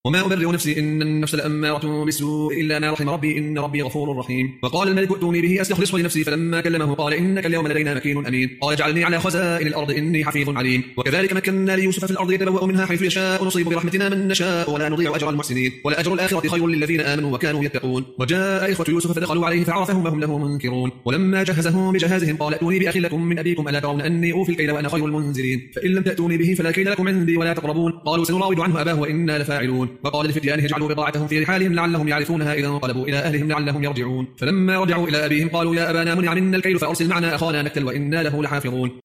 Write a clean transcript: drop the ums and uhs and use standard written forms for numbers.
وما أبرئ نفسي إن النفس لأمارة بالسوء إلا ما رحم ربي إن ربي غفور رحيم. وقال الملك ائتوني به أستخلصه لنفسي، فلما كلمه قال إنك اليوم لدينا مكين أمين. قال اجعلني على خزائن الأرض إني حفيظ عليم. وكذلك مكنا ليوسف في الأرض يتبوأ منها حيث يشاء نصيب برحمتنا من نشاء ولا نضيع أجر المحسنين ولأجر الآخرة خير للذين آمنوا وكانوا يتقون. وجاء إخوة يوسف فدخلوا عليه فعرفهم وهم له منكرون. ولما جهزهم بجهازهم قال ائتوني بأخ لكم من أبيكم ألا ترون أني أوفي الكيل وأنا خير المنزلين، فإن لم تأتوني به فلا كيل لكم عندي ولا تقربون. قالوا سنراود عنه أباه وإنا لفاعلون. وقال لفتيانه اجعلوا بضاعتهم في رحالهم لعلهم يعرفونها إذا انقلبوا إلى أهلهم لعلهم يرجعون. فلما رجعوا إلى أبيهم قالوا يا أبانا منع منا الكيل فأرسل معنا أخانا نكتل وإنا له لحافظون.